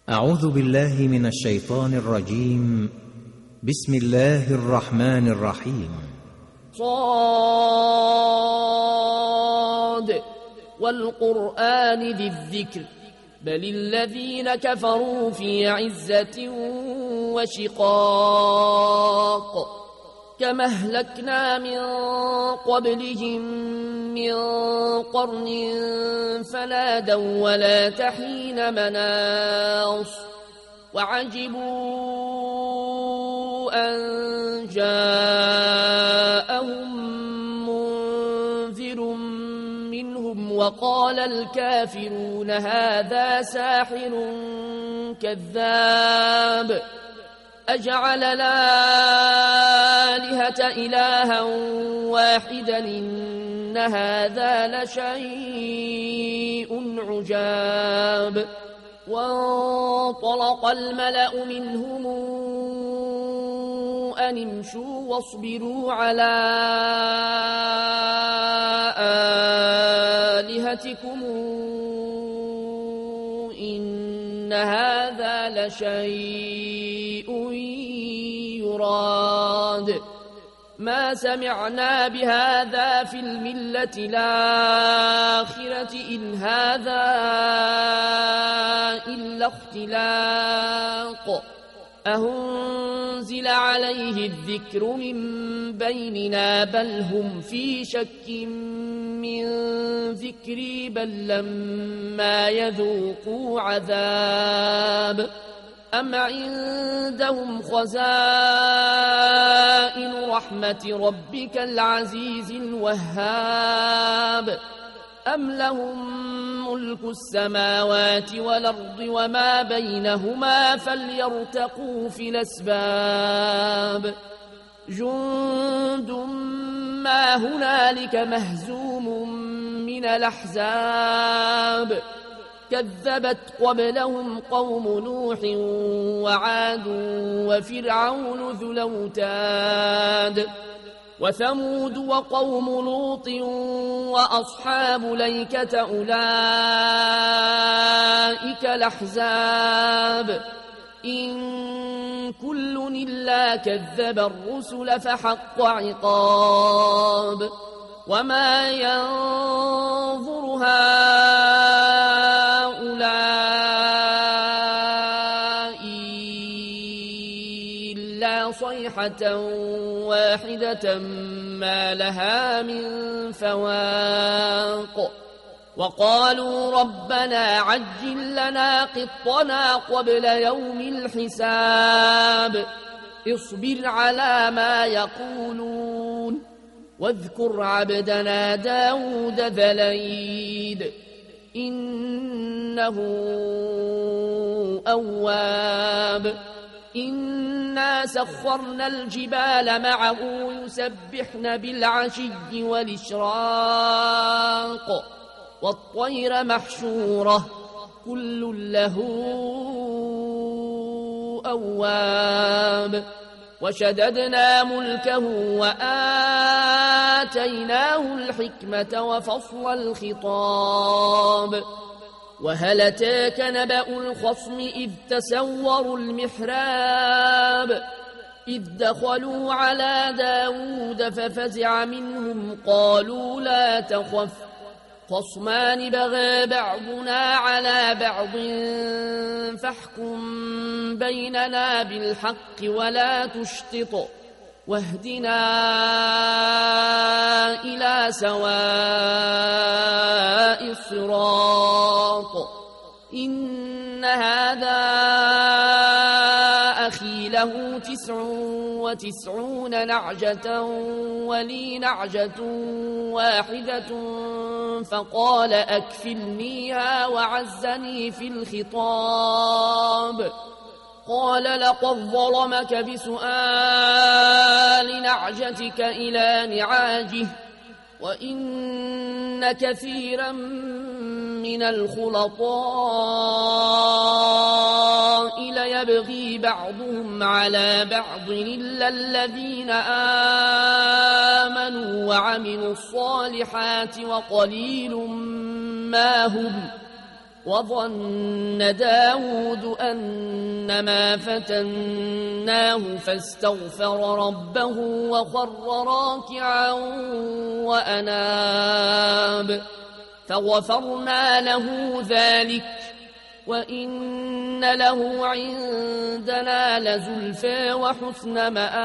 أعوذ بالله من الشيطان الرجيم. بسم الله الرحمن الرحيم. صاد والقرآن ذي الذكر بل الذين كفروا في عزة وشقاق كما أهلكنا من قبلهم من قرن فنادوا ولا تحين مناص وعجبوا أن جاءهم منذر منهم وقال الكافرون هذا ساحر كذاب أجعل الآلهة إلها واحدا إن هذا لشيء عجاب وانطلق الملأ منهم أن امشوا واصبروا على آلهتكم إن هذا لشيء يراد ما سمعنا بهذا في الملة الآخرة إن هذا إلا اختلاق أهنزل عليه الذكر من بيننا بل هم في شك من ذكري بل لما يذوقوا عذاب أم عندهم خزائن رحمة ربك العزيز الوهاب أم لهم ملك السماوات والأرض وما بينهما فليرتقوا في الأسباب جند ما هنالك مهزوم من الأحزاب كذبت قبلهم قوم نوح وعاد وفرعون ذو الأوتاد وثمود وقوم لوط وأصحاب الأيكة أولئك الأحزاب إن كل إلا كذب الرسل فحق عقاب وما ينظر هؤلاء إلا صيحة واحدة ما لها من فواق وقالوا ربنا عجل لنا قطنا قبل يوم الحساب اصبر على ما يقولون واذكر عبدنا داود ذا الأيد إنه أواب إنا سخرنا الجبال معه يسبحن بالعشي والإشراق والطير محشورة كل له أواب وشددنا ملكه وآتيناه الحكمة وفصل الخطاب وهل أتاك نبأ الخصم إذ تسوروا المحراب إذ دخلوا على داود ففزع منهم قالوا لا تخف خصمان بغى بعضنا على بعض فاحكم بيننا بالحق ولا تشطط واهدنا إلى سواء الصراط إن هذا أخي له 99 نعجة ولي نعجة واحدة فقال أكفلنيها وعزني في الخطاب قال لقد ظلمك بسؤال نعجتك إلى نعاجه وإن كثيرا من الخلطاء ليبغي بعضهم على بعض إلا الذين آمنوا وعملوا الصالحات وقليل ما هم وظن داود أنما فتناه فاستغفر ربه وخر راكعا وأناب فغفرنا له ذلك وإن له عندنا لزلفى وحسن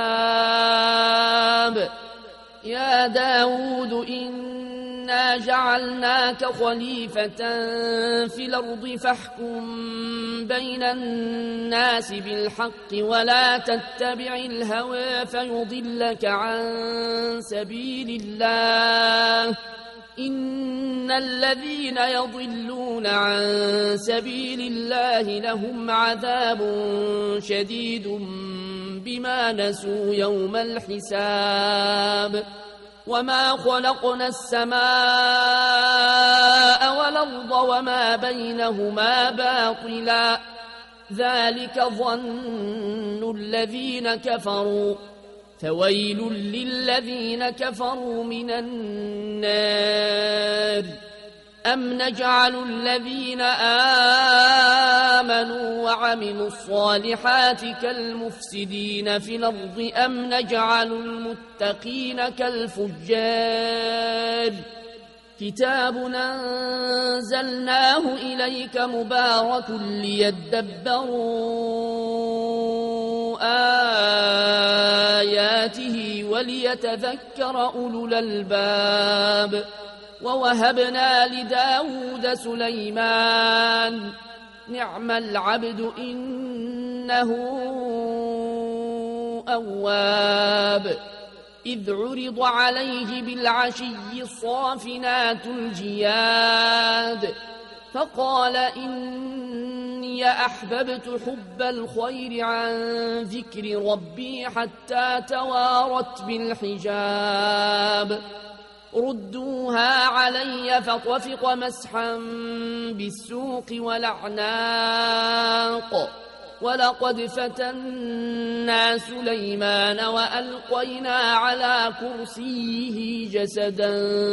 مآب يا داود إنا جعلناك خليفة في الأرض فاحكم بين الناس بالحق ولا تتبع الهوى فيضلك عن سبيل الله إن الذين يضلون عن سبيل الله لهم عذاب شديد بما نسوا يوم الحساب وما خلقنا السماء والأرض وما بينهما باطلا ذلك ظن الذين كفروا فويل للذين كفروا من النار أم نجعل الذين آمنوا وعملوا الصالحات كالمفسدين في الأرض أم نجعل المتقين كالفجار كتاب أنزلناه إليك مبارك ليدبروا آياته وليتذكر أولو الألباب ووهبنا لداود سليمان نعم العبد إنه أواب إذ عرض عليه بالعشي الصافنات الجياد فقال إني أحببت حب الخير عن ذكر ربي حتى توارت بالحجاب ردوها علي فطفق مسحا بالسوق والأعناق ولقد فتنا سليمان وألقينا على كرسيه جسدا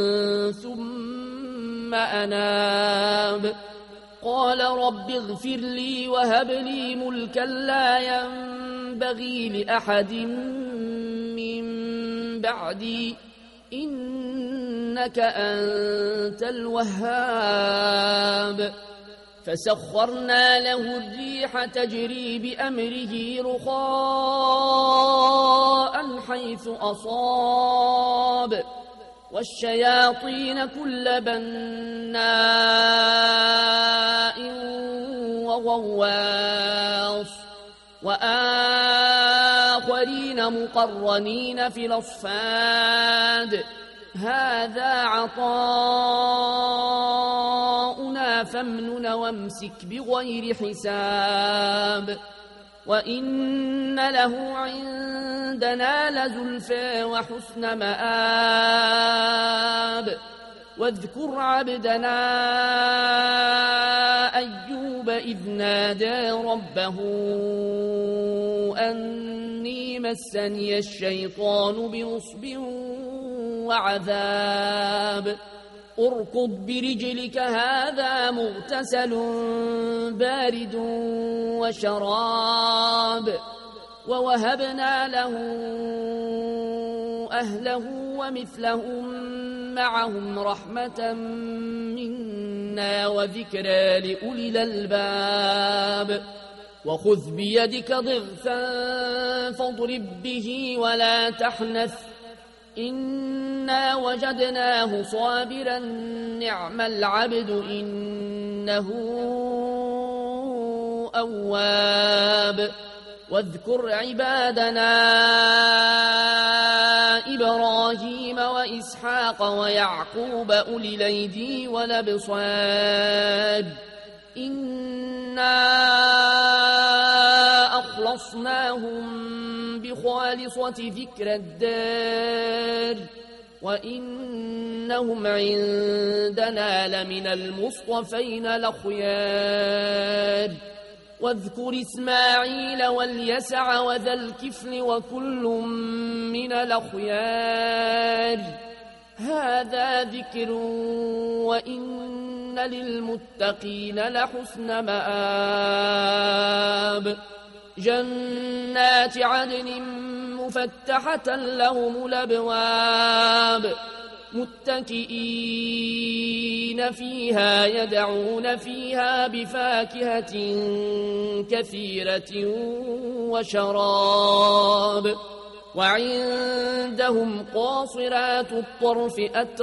ثم أناب قال رب اغفر لي وهب لي ملكا لا ينبغي لأحد من بعدي إنك أنت الوهاب فسخرنا له الريح تجري بأمره رخاء حيث أصاب والشياطين كل بناء وغواص وآخرين مقرنين في الأصفاد هذا عطاؤنا فامنن وامسك بغير حساب وإن له عندنا لزلفى وحسن مآب واذكر عبدنا أيوب إذ نادى ربه أني مسني الشيطان بنصب وعذاب اركض برجلك هذا مغتسل بارد وشراب ووهبنا له أهله ومثلهم معهم رحمة منا وذكرى لأولي الألباب وخذ بيدك ضغثا فاضرب به ولا تحنث إنا وجدناه صابرا نعم العبد إنه أواب واذكر عبادنا إبراهيم وإسحاق ويعقوب أولي الأيدي والأبصار إنا أخلصناهم بخالصة ذكر الدار وإنهم عندنا لمن المصطفين الأخيار واذكر إسماعيل واليسع وذا الكفل وكل من الأخيار هذا ذكر وإن للمتقين لحسن مآب جنات عدن مفتحة لهم الأبواب متكئين فيها يدعون فيها بفاكهة كثيرة وشراب وعندهم قاصرات الطرف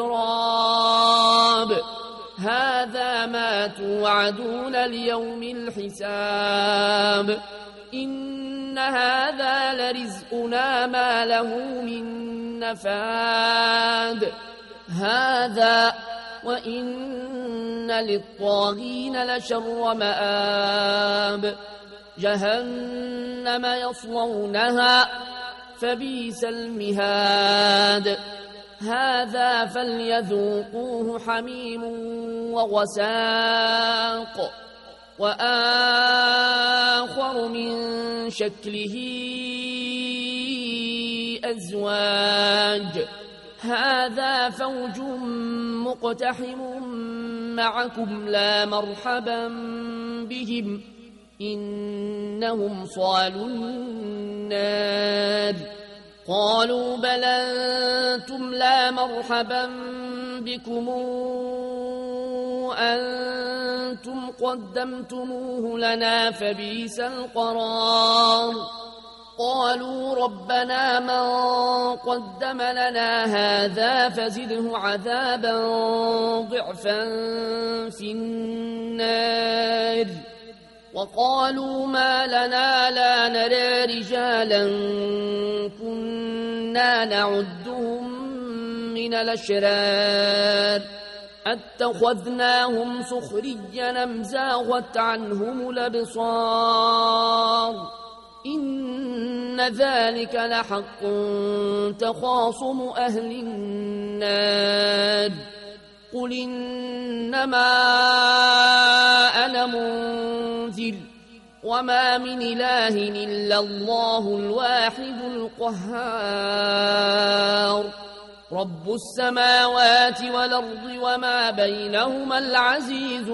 أتراب هذا ما توعدون ليوم الحساب إن هذا لرزقنا ما له من نفاد هذا وإن للطاغين لشر مآب جهنم يصلونها فبئس المهاد هذا فليذوقوه حميم وغساق وآخر من شكله أزواج هذا فوج مقتحم معكم لا مرحبا بهم إنهم صالوا النار قالوا بل أنتم لا مرحبا بكم أنتم قدمتموه لنا فبئس القرار قالوا ربنا من قدم لنا هذا فزده عذابا ضعفا في النار وقالوا ما لنا لا نرى رجالا كنا نعدهم من الأشرار اتخذناهم سخريا أم زاغت عنهم الأبصار إن ذلك لحق تخاصم أهل النار قل إنما أنا منذر وما من إله إلا الله الواحد القهار رب السماوات والأرض وما بينهما العزيز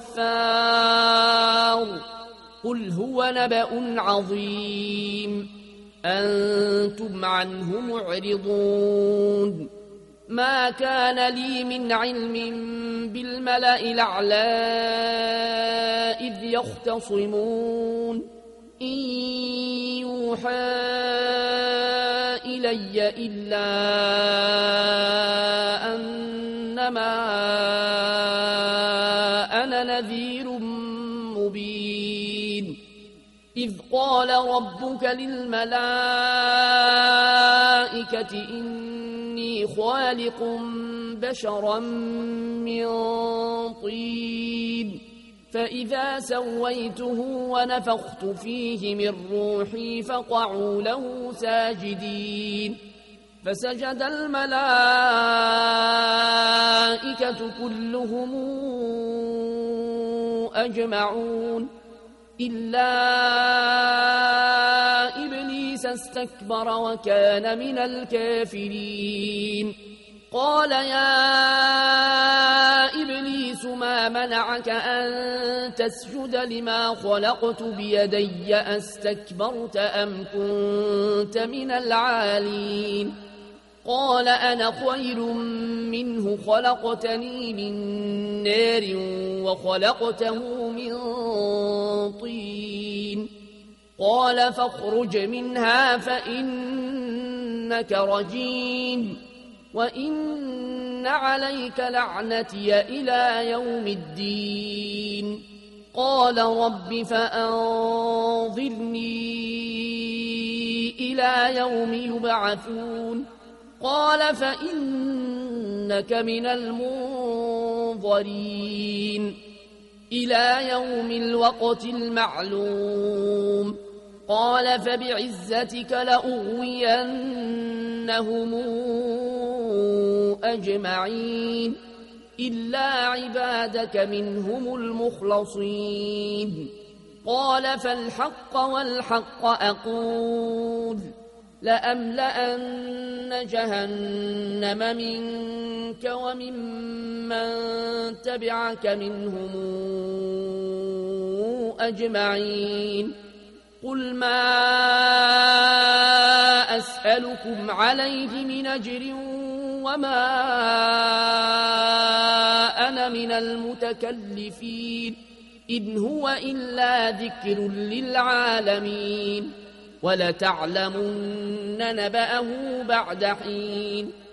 الغفار قل هو نبأ عظيم أنتم عنه معرضون ما كان لي من علم بالملأ الأعلى إذ يختصمون إن يوحى إلي إلا أنما أنا نذير مبين إذ قال ربك للملائكة إني خالق بشرا من طين فإذا سويته ونفخت فيه من روحي فقعوا له ساجدين فسجد الملائكة كلهم أجمعون إلا إبليس استكبر وكان من الكافرين قال يا إبليس ما منعك أن تسجد لما خلقت بيدي أستكبرت أم كنت من العالين قال أنا خير منه خلقتني من نار وخلقته من طين قال فاخرج منها فإنك رجيم وإن عليك لعنتي إلى يوم الدين قال رب فأنظرني إلى يوم يبعثون قال فإنك من المنظرين إلى يوم الوقت المعلوم قال فبعزتك لأغوينهم أجمعين إلا عبادك منهم المخلصين قال فالحق والحق أقول لأملأن جهنم منك وممن تبعك منهم أجمعين قل ما أسألكم عليه من أجر وما أنا من المتكلفين إن هو إلا ذكر للعالمين ولتعلمن نبأه بعد حين